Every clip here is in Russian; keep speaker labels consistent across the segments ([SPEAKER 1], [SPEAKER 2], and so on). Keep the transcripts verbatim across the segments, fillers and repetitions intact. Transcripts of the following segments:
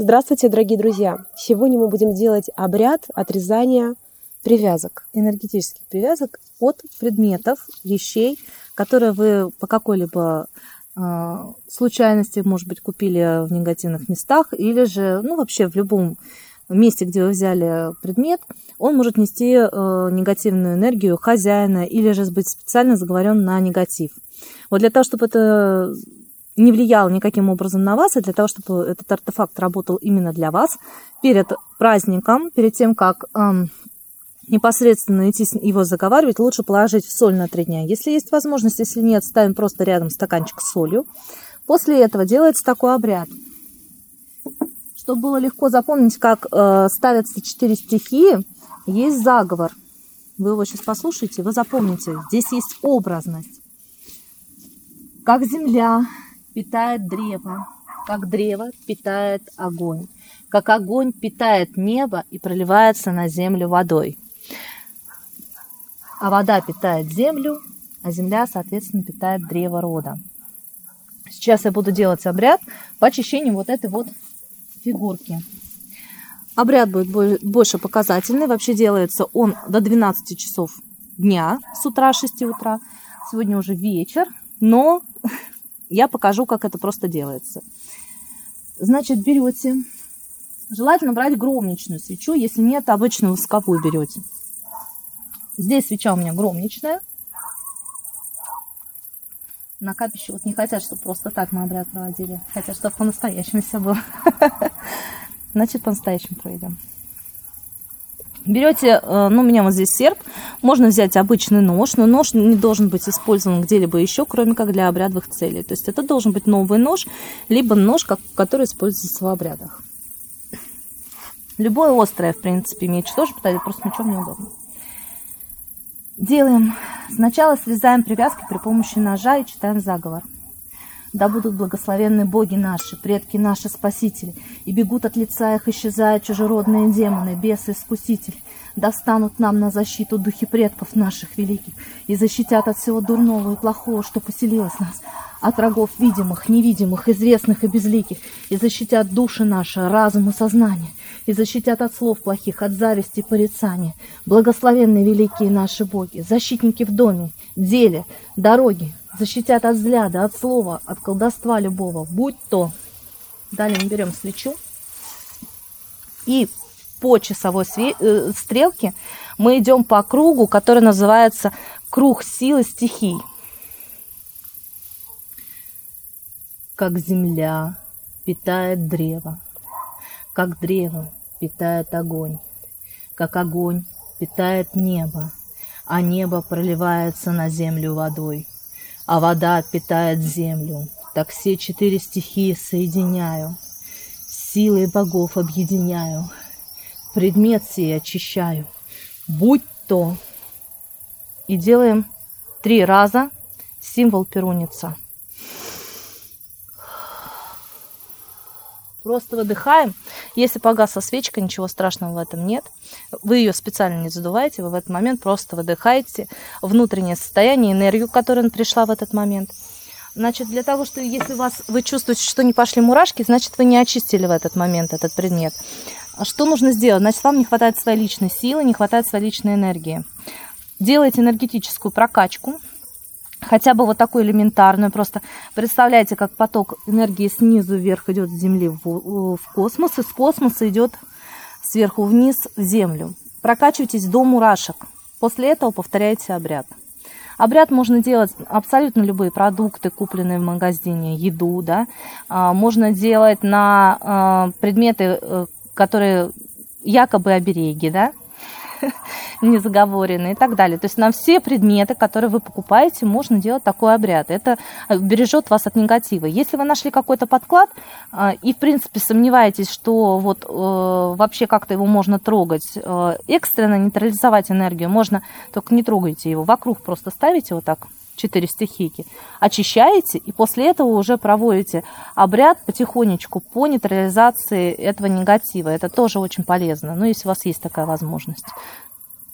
[SPEAKER 1] Здравствуйте, дорогие друзья! Сегодня мы будем делать обряд отрезания привязок, энергетических привязок от предметов, вещей, которые вы по какой-либо э, случайности, может быть, купили в негативных местах, или же, ну, вообще в любом месте, где вы взяли предмет, он может нести э, негативную энергию хозяина или же быть специально заговорен на негатив. Вот для того, чтобы это не влиял никаким образом на вас, и для того, чтобы этот артефакт работал именно для вас, перед праздником, перед тем, как эм, непосредственно идти его заговаривать, лучше положить в соль на три дня. Если есть возможность, если нет, ставим просто рядом стаканчик с солью. После этого делается такой обряд. Чтобы было легко запомнить, как э, ставятся четыре стихии, есть заговор. Вы его сейчас послушаете, вы запомните. Здесь есть образность. Как земля питает древо, как древо питает огонь, как огонь питает небо и проливается на землю водой. А вода питает землю, а земля, соответственно, питает древо рода. Сейчас я буду делать обряд по очищению вот этой вот фигурки. Обряд будет больше показательный. Вообще делается он до двенадцати часов дня, с утра, шести утра. Сегодня уже вечер, но я покажу, как это просто делается. Значит, берете, желательно брать громничную свечу, если нет, обычную восковую берете. Здесь свеча у меня громничная. На капище вот не хотят, чтобы просто так мы обряд проводили. Хотят, чтобы по-настоящему все было. Значит, по-настоящему проведем. Берете, ну, у меня вот здесь серп. Можно взять обычный нож, но нож не должен быть использован где-либо еще, кроме как для обрядовых целей. То есть это должен быть новый нож, либо нож, который используется в обрядах. Любое острое, в принципе, меч тоже подойдет, просто мечом неудобно. Делаем. Сначала срезаем привязки при помощи ножа и читаем заговор. Да будут благословенны боги наши, предки наши, спасители, и бегут от лица их, исчезая чужеродные демоны, бесы, искусители. Да встанут нам на защиту духи предков наших великих и защитят от всего дурного и плохого, что поселилось в нас, от врагов видимых, невидимых, известных и безликих, и защитят души наши, разум и сознание, и защитят от слов плохих, от зависти и порицания. Благословенны великие наши боги, защитники в доме, деле, дороге, защитят от взгляда, от слова, от колдовства любого, будь то. Далее мы берем свечу и по часовой стрелке мы идем по кругу, который называется круг силы стихий. Как земля питает древо, как древо питает огонь, как огонь питает небо, а небо проливается на землю водой, а вода питает землю. Так все четыре стихии соединяю, силой богов объединяю, предмет сей очищаю, будь то. И делаем три раза символ перуница. Просто выдыхаем. Если погасла свечка, ничего страшного в этом нет. Вы ее специально не задуваете, вы в этот момент просто выдыхаете внутреннее состояние, энергию, которая пришла в этот момент. Значит, для того, что если у вас, вы чувствуете, что не пошли мурашки, значит, вы не очистили в этот момент этот предмет. Что нужно сделать? Значит, вам не хватает своей личной силы, не хватает своей личной энергии. Делайте энергетическую прокачку. Хотя бы вот такую элементарную. Просто представляете, как поток энергии снизу вверх идет с Земли в, в космос, и с космоса идет сверху вниз в Землю. Прокачивайтесь до мурашек. После этого повторяйте обряд. Обряд можно делать абсолютно любые продукты, купленные в магазине, еду, да. Можно делать на предметы, которые якобы обереги, да, незаговоренные и так далее. То есть на все предметы, которые вы покупаете, можно делать такой обряд. Это бережет вас от негатива. Если вы нашли какой-то подклад и, в принципе, сомневаетесь, что вот э, вообще как-то его можно трогать, э, экстренно нейтрализовать энергию можно, только не трогайте его. Вокруг просто ставите вот так четыре стихийки, очищаете, и после этого уже проводите обряд потихонечку по нейтрализации этого негатива. Это тоже очень полезно, ну, если у вас есть такая возможность.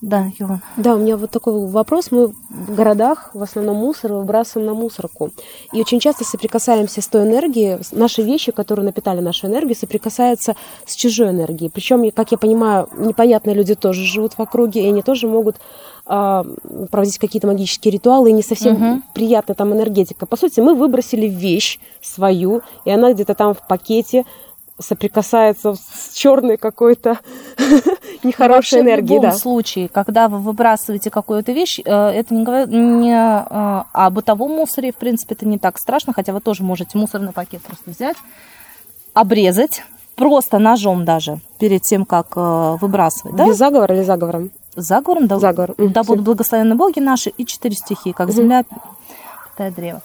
[SPEAKER 2] Да, Юлан.
[SPEAKER 1] Да, у меня вот такой вопрос. Мы в городах в основном мусор выбрасываем на мусорку. И очень часто соприкасаемся с той энергией. Наши вещи, которые напитали нашу энергию, соприкасаются с чужой энергией. Причем, как я понимаю, непонятные люди тоже живут в округе, и они тоже могут а, проводить какие-то магические ритуалы, и не совсем угу. приятная там энергетика. По сути, мы выбросили вещь свою, и она где-то там в пакете соприкасается с черной какой-то нехорошей энергией.
[SPEAKER 2] В любом
[SPEAKER 1] да.
[SPEAKER 2] случае, когда вы выбрасываете какую-то вещь, это не, не о бытовом мусоре, в принципе, это не так страшно, хотя вы тоже можете мусорный пакет просто взять, обрезать, просто ножом даже, перед тем, как выбрасывать.
[SPEAKER 1] Без
[SPEAKER 2] да?
[SPEAKER 1] заговора или заговором?
[SPEAKER 2] Заговором, да.
[SPEAKER 1] Заговор.
[SPEAKER 2] Да будут благословенны боги наши и четыре стихии, как угу. земля, питает древо.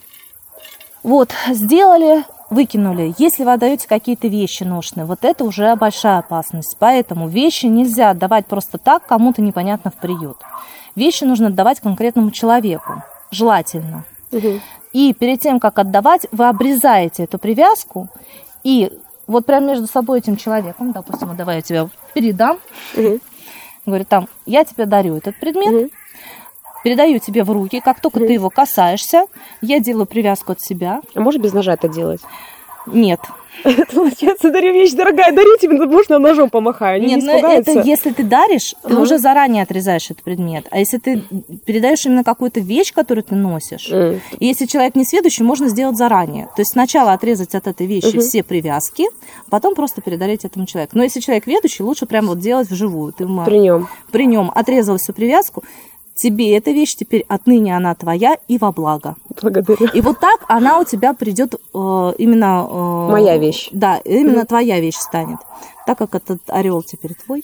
[SPEAKER 2] Вот, сделали, выкинули. Если вы отдаете какие-то вещи ношеные, вот это уже большая опасность. Поэтому вещи нельзя отдавать просто так, кому-то непонятно в приют. Вещи нужно отдавать конкретному человеку, желательно. Угу. И перед тем, как отдавать, вы обрезаете эту привязку, и вот прямо между собой этим человеком, допустим, вот давай я тебя передам, угу. говорю, там, я тебе дарю этот предмет, угу. передаю тебе в руки, как только mm. ты его касаешься, я делаю привязку от себя.
[SPEAKER 1] А можешь без ножа это делать?
[SPEAKER 2] Нет.
[SPEAKER 1] Это получается, дарю вещь дорогая, дарю тебе, можно ножом помахаю, они
[SPEAKER 2] Нет,
[SPEAKER 1] не испугаются.
[SPEAKER 2] Это если ты даришь, ты uh-huh. уже заранее отрезаешь этот предмет. А если ты передаешь именно какую-то вещь, которую ты носишь, uh-huh. и если человек не сведущий, можно сделать заранее. То есть сначала отрезать от этой вещи uh-huh. все привязки, потом просто передарить этому человеку. Но если человек ведущий, лучше прямо вот делать вживую. Ты
[SPEAKER 1] при нем.
[SPEAKER 2] При нем отрезал всю привязку. Тебе эта вещь теперь отныне она твоя и во благо.
[SPEAKER 1] Благодарю.
[SPEAKER 2] И вот так она у тебя придет э, именно... Э,
[SPEAKER 1] Моя вещь.
[SPEAKER 2] Да, именно mm-hmm. твоя вещь станет. Так как этот орел теперь твой.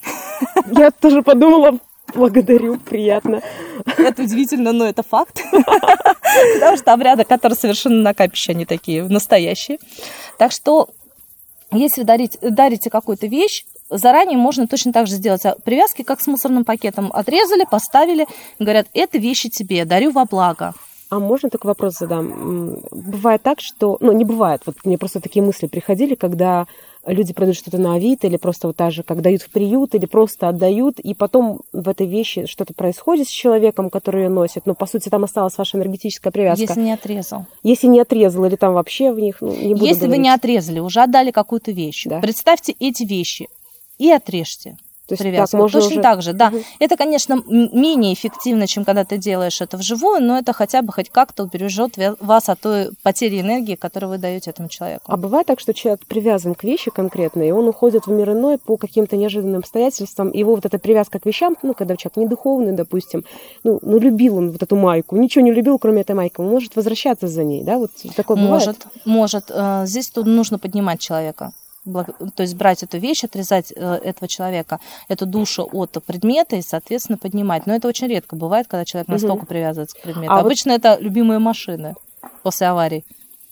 [SPEAKER 1] Я тоже подумала, благодарю, приятно.
[SPEAKER 2] Это удивительно, но это факт. Потому что обряды, которые совершены на капище, они такие настоящие. Так что, если дарить, дарите какую-то вещь, заранее можно точно так же сделать привязки, как с мусорным пакетом. Отрезали, поставили, говорят, это вещи тебе, дарю во благо.
[SPEAKER 1] А можно такой вопрос задам? Бывает так, что... Ну, не бывает. Вот мне просто такие мысли приходили, когда люди продают что-то на Авито, или просто вот так же, как дают в приют, или просто отдают, и потом в этой вещи что-то происходит с человеком, который ее носит. Ну, по сути, там осталась ваша энергетическая привязка.
[SPEAKER 2] Если не отрезал.
[SPEAKER 1] Если не отрезал, или там вообще в них... Ну, не буду
[SPEAKER 2] Если
[SPEAKER 1] говорить.
[SPEAKER 2] вы не отрезали, уже отдали какую-то вещь, да. Представьте эти вещи. И отрежьте
[SPEAKER 1] То
[SPEAKER 2] привязку.
[SPEAKER 1] Так можно
[SPEAKER 2] Точно
[SPEAKER 1] уже...
[SPEAKER 2] так же, да.
[SPEAKER 1] Угу.
[SPEAKER 2] Это, конечно, менее эффективно, чем когда ты делаешь это вживую, но это хотя бы хоть как-то убережет вас от той потери энергии, которую вы даете этому человеку.
[SPEAKER 1] А бывает так, что человек привязан к вещи конкретной, и он уходит в мир иной по каким-то неожиданным обстоятельствам, и его вот эта привязка к вещам, ну, когда человек не духовный, допустим, ну, ну любил он вот эту майку, ничего не любил, кроме этой майки, он может возвращаться за ней, да? Вот такое
[SPEAKER 2] может,
[SPEAKER 1] бывает?
[SPEAKER 2] Может. Здесь тут нужно поднимать человека. То есть брать эту вещь, отрезать этого человека, эту душу от предмета и, соответственно, поднимать. Но это очень редко бывает, когда человек настолько угу. привязывается к предмету. А Обычно вот... это любимые машины после аварий.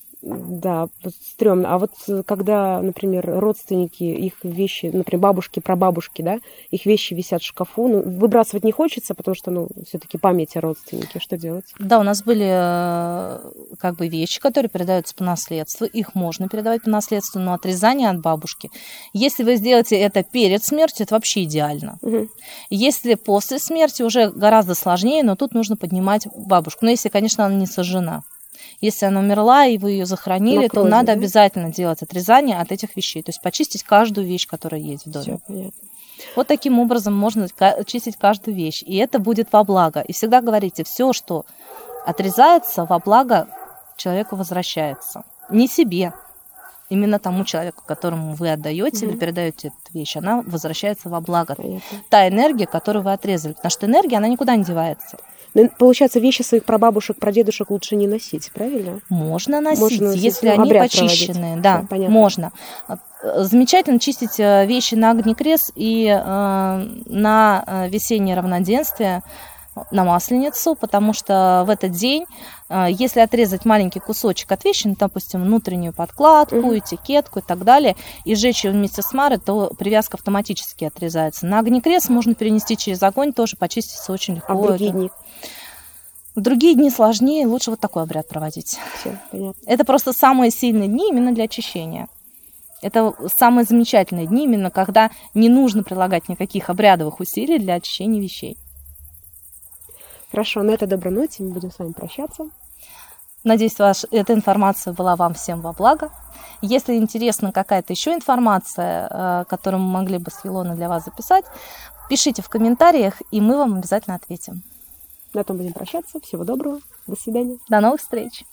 [SPEAKER 1] Да, стрёмно. А вот когда, например, родственники, их вещи, например, бабушки, прабабушки, да, их вещи висят в шкафу, ну, выбрасывать не хочется, потому что, ну, все-таки память о родственнике, что делать?
[SPEAKER 2] Да, у нас были как бы вещи, которые передаются по наследству, их можно передавать по наследству, но отрезание от бабушки. Если вы сделаете это перед смертью, это вообще идеально. Угу. Если после смерти, уже гораздо сложнее, но тут нужно поднимать бабушку. Но если, конечно, она не сожжена. Если она умерла, и вы ее захоронили, то надо да? обязательно делать отрезание от этих вещей. То есть почистить каждую вещь, которая есть в доме.
[SPEAKER 1] Всё понятно.
[SPEAKER 2] Вот таким образом можно чистить каждую вещь. И это будет во благо. И всегда говорите, все, что отрезается, во благо человеку возвращается. Не себе. Именно тому человеку, которому вы отдаете или передаете эту вещь, она возвращается во благо. Понятно. Та энергия, которую вы отрезали. Потому что энергия, она никуда не девается.
[SPEAKER 1] Но, получается, вещи своих прабабушек, прадедушек лучше не носить, правильно?
[SPEAKER 2] Можно носить,
[SPEAKER 1] можно носить
[SPEAKER 2] если
[SPEAKER 1] ну,
[SPEAKER 2] они почищенные. Да, Все, можно. Замечательно чистить вещи на огнекрест и э, на весеннее равноденствие, на Масленицу, потому что в этот день, э, если отрезать маленький кусочек от вещи, ну, допустим, внутреннюю подкладку, uh-huh. этикетку и так далее, и сжечь ее вместе с Марой, то привязка автоматически отрезается. На огнекрест можно перенести через огонь, тоже почистится очень легко.
[SPEAKER 1] А в другие дни?
[SPEAKER 2] В другие дни сложнее, лучше вот такой обряд проводить.
[SPEAKER 1] Все, понятно.
[SPEAKER 2] Это просто самые сильные дни именно для очищения. Это самые замечательные дни, именно когда не нужно прилагать никаких обрядовых усилий для очищения вещей.
[SPEAKER 1] Хорошо, на этой доброй ноте мы будем с вами прощаться.
[SPEAKER 2] Надеюсь, ваш, эта информация была вам всем во благо. Если интересна какая-то еще информация, которую мы могли бы с Илоной для вас записать, пишите в комментариях, и мы вам обязательно ответим.
[SPEAKER 1] На этом будем прощаться. Всего доброго. До свидания.
[SPEAKER 2] До новых встреч.